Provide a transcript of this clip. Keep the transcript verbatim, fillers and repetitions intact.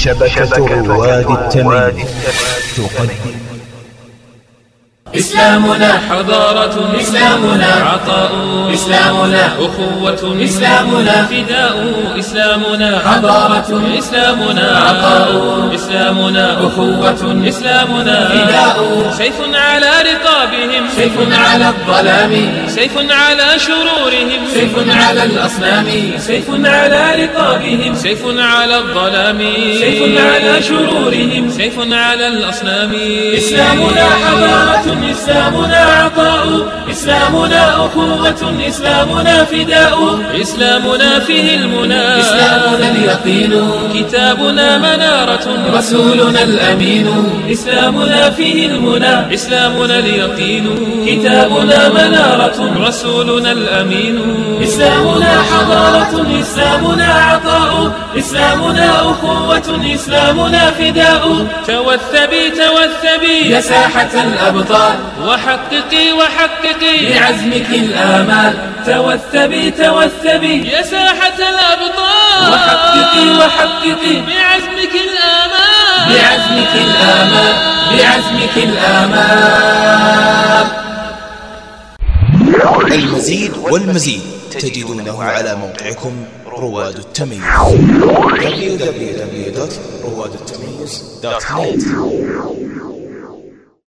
شبكة رواد التمييز تقدم إسلامنا حضارة، إسلامنا عطاء، إسلامنا أخوة، إسلامنا فداء، إسلامنا حضارة، إسلامنا عطاء، إسلامنا أخوة، إسلامنا فداء. سيف على رقابهم، سيف على الظلام، سيف على شرورهم، سيف على الأصنام، سيف على رقابهم، سيف على الظلام، سيف على شرورهم، سيف على الأصنام. إسلامنا حضارة، إسلامنا عطاء، إسلامنا أخوة، إسلامنا فداء، إسلامنا فيه المنى، إسلامنا اليقين، كتابنا منارة، رسولنا الأمين، إسلامنا فيه المنى، إسلامنا اليقين، كتابنا منارة، رسولنا الأمين. إسلامنا حضارة، إسلامنا عطاء، إسلامنا أخوة، إسلامنا فداء. توثبي توثبي يا ساحة الأبطال، وحققي وحققي بعزمك الآمال. توثبي توثبي يا ساحة الأبطال، وحققي وحققي بعزمك الآمال، بعزمك الآمال، بعزمك الآمال. المزيد والمزيد تجدونه على موقعكم رواد التمييز دبليو دبليو دبليو دوت رواد التمييز دوت نت.